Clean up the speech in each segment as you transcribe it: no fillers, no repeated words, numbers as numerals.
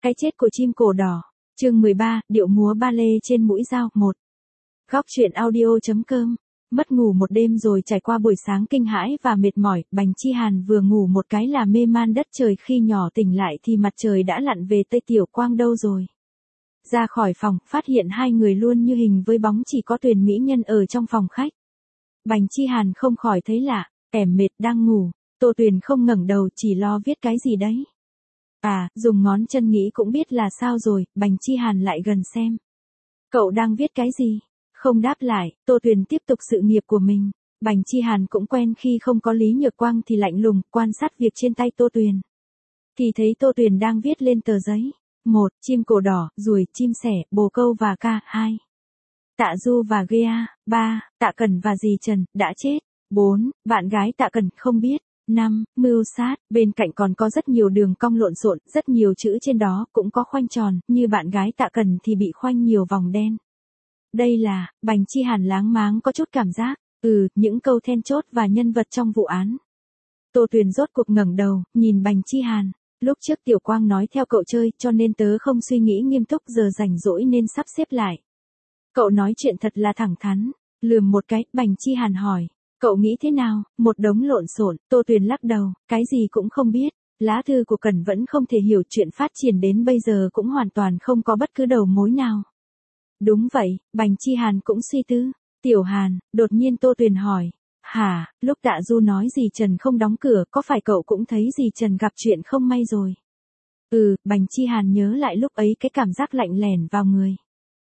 Cái chết của chim cổ đỏ. Chương 13, điệu múa ba lê trên mũi dao 1. Góc truyện audio.com. Mất ngủ một đêm rồi trải qua buổi sáng kinh hãi và mệt mỏi, Bành Chi Hàn vừa ngủ một cái là mê man đất trời, khi nhỏ tỉnh lại thì mặt trời đã lặn về Tây, Tiểu Quang đâu rồi? Ra khỏi phòng, phát hiện hai người luôn như hình với bóng, chỉ có Tuyền mỹ nhân ở trong phòng khách. Bành Chi Hàn không khỏi thấy lạ, ẻm mệt đang ngủ, Tô Tuyền không ngẩng đầu, chỉ lo viết cái gì đấy. À, dùng ngón chân nghĩ cũng biết là sao rồi. Bành Chi Hàn lại gần xem. Cậu đang viết cái gì? Không đáp lại, Tô Tuyền tiếp tục sự nghiệp của mình. Bành Chi Hàn cũng quen khi không có Lý Nhược Quang thì lạnh lùng, quan sát việc trên tay Tô Tuyền. Thì thấy Tô Tuyền đang viết lên tờ giấy. 1. Chim cổ đỏ, ruồi, chim sẻ, bồ câu và ca. 2. Tạ Du và Gea. 3. Tạ Cẩn và dì Trần, đã chết. 4. Bạn gái Tạ Cẩn không biết. 5. Mưu sát, bên cạnh còn có rất nhiều đường cong lộn xộn, rất nhiều chữ trên đó, cũng có khoanh tròn, như bạn gái Tạ Cẩn thì bị khoanh nhiều vòng đen. Đây là, Bành Chi Hàn láng máng có chút cảm giác, những câu then chốt và nhân vật trong vụ án. Tô Tuyền rốt cuộc ngẩng đầu, nhìn Bành Chi Hàn. Lúc trước Tiểu Quang nói theo cậu chơi, cho nên tớ không suy nghĩ nghiêm túc, giờ rảnh rỗi nên sắp xếp lại. Cậu nói chuyện thật là thẳng thắn. Lườm một cái, Bành Chi Hàn hỏi. Cậu nghĩ thế nào? Một đống lộn xộn. Tô Tuyền lắc đầu, cái gì cũng không biết. Lá thư của Cẩn vẫn không thể hiểu, chuyện phát triển đến bây giờ cũng hoàn toàn không có bất cứ đầu mối nào. Đúng vậy, Bành Chi Hàn cũng suy tư. Tiểu Hàn, đột nhiên Tô Tuyền hỏi. Hả, lúc Tạ Du nói dì Trần không đóng cửa, có phải cậu cũng thấy dì Trần gặp chuyện không may rồi? Bành Chi Hàn nhớ lại lúc ấy cái cảm giác lạnh lèn vào người.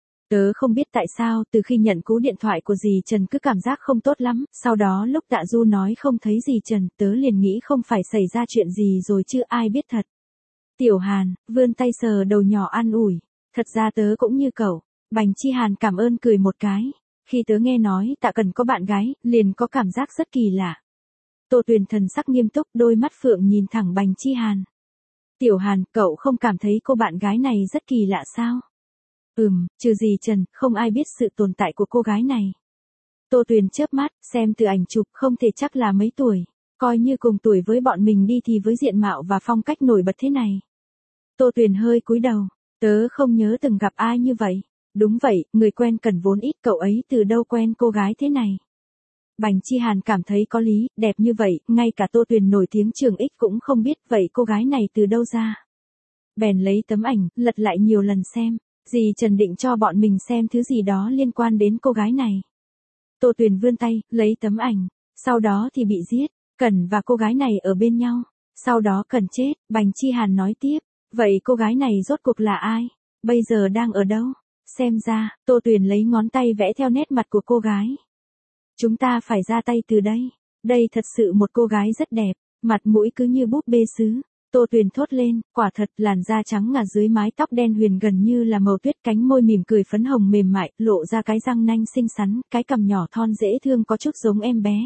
Tớ không biết tại sao, từ khi nhận cú điện thoại của dì Trần cứ cảm giác không tốt lắm, sau đó lúc Tạ Du nói không thấy dì Trần, tớ liền nghĩ không phải xảy ra chuyện gì rồi chứ ai biết thật. Tiểu Hàn, vươn tay sờ đầu nhỏ an ủi, thật ra tớ cũng như cậu. Bành Chi Hàn cảm ơn cười một cái, khi tớ nghe nói Tạ Cần có bạn gái, liền có cảm giác rất kỳ lạ. Tô Tuyền thần sắc nghiêm túc, đôi mắt phượng nhìn thẳng Bành Chi Hàn. Tiểu Hàn, cậu không cảm thấy cô bạn gái này rất kỳ lạ sao? Trừ dì Trần, không ai biết sự tồn tại của cô gái này. Tô Tuyền chớp mắt, xem từ ảnh chụp không thể chắc là mấy tuổi. Coi như cùng tuổi với bọn mình đi thì với diện mạo và phong cách nổi bật thế này. Tô Tuyền hơi cúi đầu, tớ không nhớ từng gặp ai như vậy. Đúng vậy, người quen cần vốn ít, cậu ấy từ đâu quen cô gái thế này? Bành Chi Hàn cảm thấy có lý, đẹp như vậy, ngay cả Tô Tuyền nổi tiếng trường X cũng không biết, vậy cô gái này từ đâu ra? Bèn lấy tấm ảnh, lật lại nhiều lần xem. Dì Trần định cho bọn mình xem thứ gì đó liên quan đến cô gái này. Tô Tuyền vươn tay, lấy tấm ảnh. Sau đó thì bị giết. Cẩn và cô gái này ở bên nhau. Sau đó Cẩn chết. Bành Chi Hàn nói tiếp. Vậy cô gái này rốt cuộc là ai? Bây giờ đang ở đâu? Xem ra, Tô Tuyền lấy ngón tay vẽ theo nét mặt của cô gái. Chúng ta phải ra tay từ đây. Đây thật sự một cô gái rất đẹp. Mặt mũi cứ như búp bê sứ. Tô Tuyền thốt lên, quả thật, làn da trắng ngà dưới mái tóc đen huyền gần như là màu tuyết, cánh môi mỉm cười phấn hồng mềm mại, lộ ra cái răng nanh xinh xắn, cái cằm nhỏ thon dễ thương có chút giống em bé.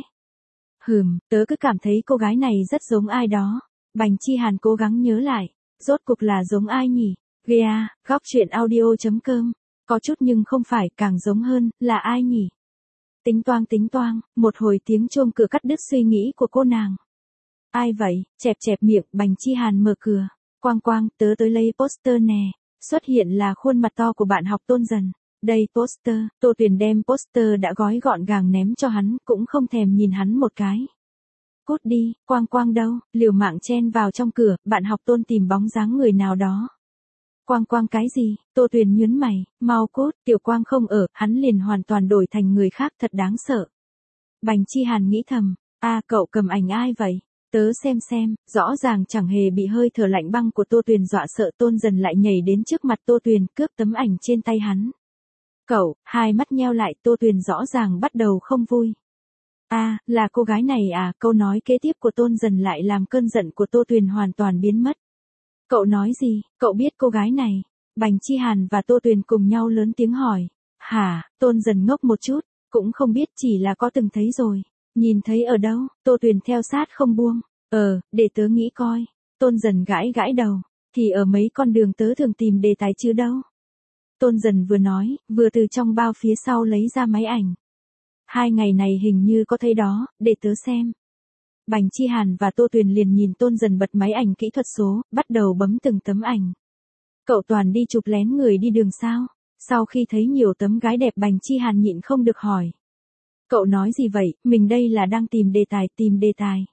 Tớ cứ cảm thấy cô gái này rất giống ai đó. Bành Chi Hàn cố gắng nhớ lại, rốt cuộc là giống ai nhỉ? Gea, góc truyện audio.com. Có chút nhưng không phải, càng giống hơn, là ai nhỉ? Tính toang, một hồi tiếng chuông cửa cắt đứt suy nghĩ của cô nàng. Ai vậy? Chẹp chẹp miệng, Bành Chi Hàn mở cửa. Quang Quang, tớ tới lấy poster nè. Xuất hiện là khuôn mặt to của bạn học Tôn Dần. Đây poster, Tô Tuyền đem poster đã gói gọn gàng ném cho hắn, cũng không thèm nhìn hắn một cái. Cút đi, Quang Quang đâu? Liều mạng chen vào trong cửa, bạn học Tôn tìm bóng dáng người nào đó. Quang Quang cái gì? Tô Tuyền nhướng mày, mau cút, Tiểu Quang không ở, hắn liền hoàn toàn đổi thành người khác, thật đáng sợ. Bành Chi Hàn nghĩ thầm, cậu cầm ảnh ai vậy? Tớ xem, rõ ràng chẳng hề bị hơi thở lạnh băng của Tô Tuyền dọa sợ. Tôn Dần lại nhảy đến trước mặt Tô Tuyền, cướp tấm ảnh trên tay hắn. Cậu, hai mắt nheo lại, Tô Tuyền rõ ràng bắt đầu không vui. Là cô gái này à? Câu nói kế tiếp của Tôn Dần lại làm cơn giận của Tô Tuyền hoàn toàn biến mất. Cậu nói gì? Cậu biết cô gái này? Bành Chi Hàn và Tô Tuyền cùng nhau lớn tiếng hỏi. Hả? Tôn Dần ngốc một chút, cũng không biết, chỉ là có từng thấy rồi. Nhìn thấy ở đâu? Tô Tuyền theo sát không buông. Để tớ nghĩ coi. Tôn Dần gãi đầu. Thì ở mấy con đường tớ thường tìm đề tài chứ đâu. Tôn Dần vừa nói, vừa từ trong bao phía sau lấy ra máy ảnh. 2 ngày này hình như có thấy đó, để tớ xem. Bành Chi Hàn và Tô Tuyền liền nhìn Tôn Dần bật máy ảnh kỹ thuật số, bắt đầu bấm từng tấm ảnh. Cậu toàn đi chụp lén người đi đường sao? Sau khi thấy nhiều tấm gái đẹp Bành Chi Hàn nhịn không được hỏi. Cậu nói gì vậy, mình đây là đang tìm đề tài.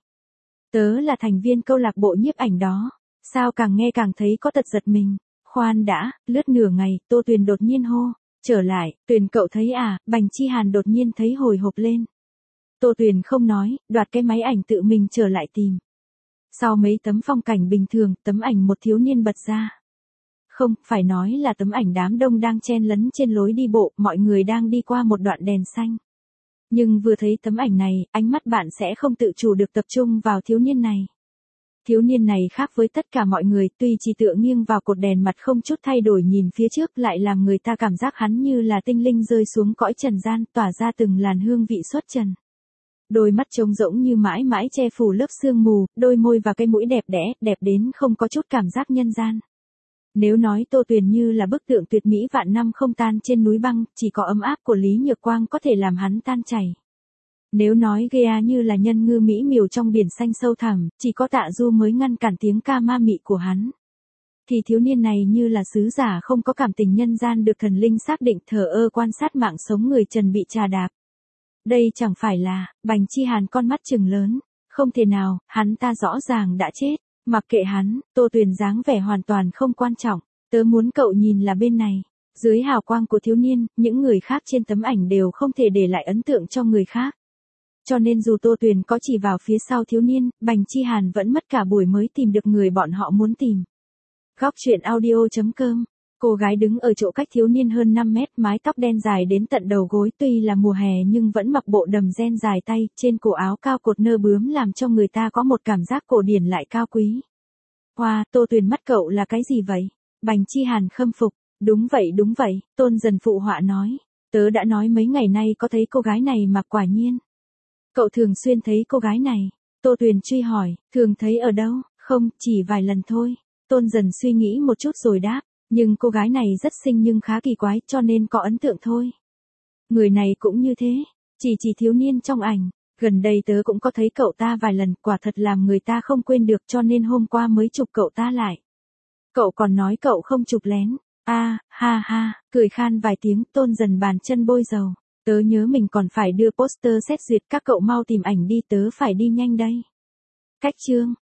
Tớ là thành viên câu lạc bộ nhiếp ảnh đó. Sao càng nghe càng thấy có tật giật mình. Khoan đã, lướt nửa ngày, Tô Tuyền đột nhiên hô. Trở lại, Tuyền cậu thấy à, Bành Chi Hàn đột nhiên thấy hồi hộp lên. Tô Tuyền không nói, đoạt cái máy ảnh tự mình trở lại tìm. Sau mấy tấm phong cảnh bình thường, tấm ảnh một thiếu niên bật ra. Không, phải nói là tấm ảnh đám đông đang chen lấn trên lối đi bộ, mọi người đang đi qua một đoạn đèn xanh. Nhưng vừa thấy tấm ảnh này, ánh mắt bạn sẽ không tự chủ được tập trung vào thiếu niên này. Thiếu niên này khác với tất cả mọi người, tuy chỉ tựa nghiêng vào cột đèn mặt không chút thay đổi nhìn phía trước lại làm người ta cảm giác hắn như là tinh linh rơi xuống cõi trần gian, tỏa ra từng làn hương vị xuất trần. Đôi mắt trông rỗng như mãi mãi che phủ lớp sương mù, đôi môi và cái mũi đẹp đẽ, đẹp đến không có chút cảm giác nhân gian. Nếu nói Tô Tuyền như là bức tượng tuyệt mỹ vạn năm không tan trên núi băng, chỉ có ấm áp của Lý Nhược Quang có thể làm hắn tan chảy. Nếu nói Gea như là nhân ngư mỹ miều trong biển xanh sâu thẳm, chỉ có Tạ Du mới ngăn cản tiếng ca ma mị của hắn. Thì thiếu niên này như là sứ giả không có cảm tình nhân gian được thần linh xác định thờ ơ quan sát mạng sống người trần bị trà đạp. Đây chẳng phải là, Bành Chi Hàn con mắt trừng lớn, không thể nào, hắn ta rõ ràng đã chết. Mặc kệ hắn, Tô Tuyền dáng vẻ hoàn toàn không quan trọng, tớ muốn cậu nhìn là bên này. Dưới hào quang của thiếu niên, những người khác trên tấm ảnh đều không thể để lại ấn tượng cho người khác. Cho nên dù Tô Tuyền có chỉ vào phía sau thiếu niên, Bành Chi Hàn vẫn mất cả buổi mới tìm được người bọn họ muốn tìm. Góc truyện audio.com. Cô gái đứng ở chỗ cách thiếu niên hơn 5 mét, mái tóc đen dài đến tận đầu gối, tuy là mùa hè nhưng vẫn mặc bộ đầm ren dài tay, trên cổ áo cao cột nơ bướm làm cho người ta có một cảm giác cổ điển lại cao quý. Hoa, Tô Tuyền mắt cậu là cái gì vậy? Bành Chi Hàn khâm phục. Đúng vậy, Tôn Dần phụ họa nói. Tớ đã nói mấy ngày nay có thấy cô gái này mà quả nhiên. Cậu thường xuyên thấy cô gái này. Tô Tuyền truy hỏi, thường thấy ở đâu? Không, chỉ vài lần thôi. Tôn Dần suy nghĩ một chút rồi đáp. Nhưng cô gái này rất xinh nhưng khá kỳ quái cho nên có ấn tượng thôi. Người này cũng như thế. Chỉ thiếu niên trong ảnh. Gần đây tớ cũng có thấy cậu ta vài lần, quả thật làm người ta không quên được cho nên hôm qua mới chụp cậu ta lại. Cậu còn nói cậu không chụp lén. Ha ha, cười khan vài tiếng, Tôn Dần bàn chân bôi dầu. Tớ nhớ mình còn phải đưa poster xét duyệt, các cậu mau tìm ảnh đi, tớ phải đi nhanh đây. Cách chương.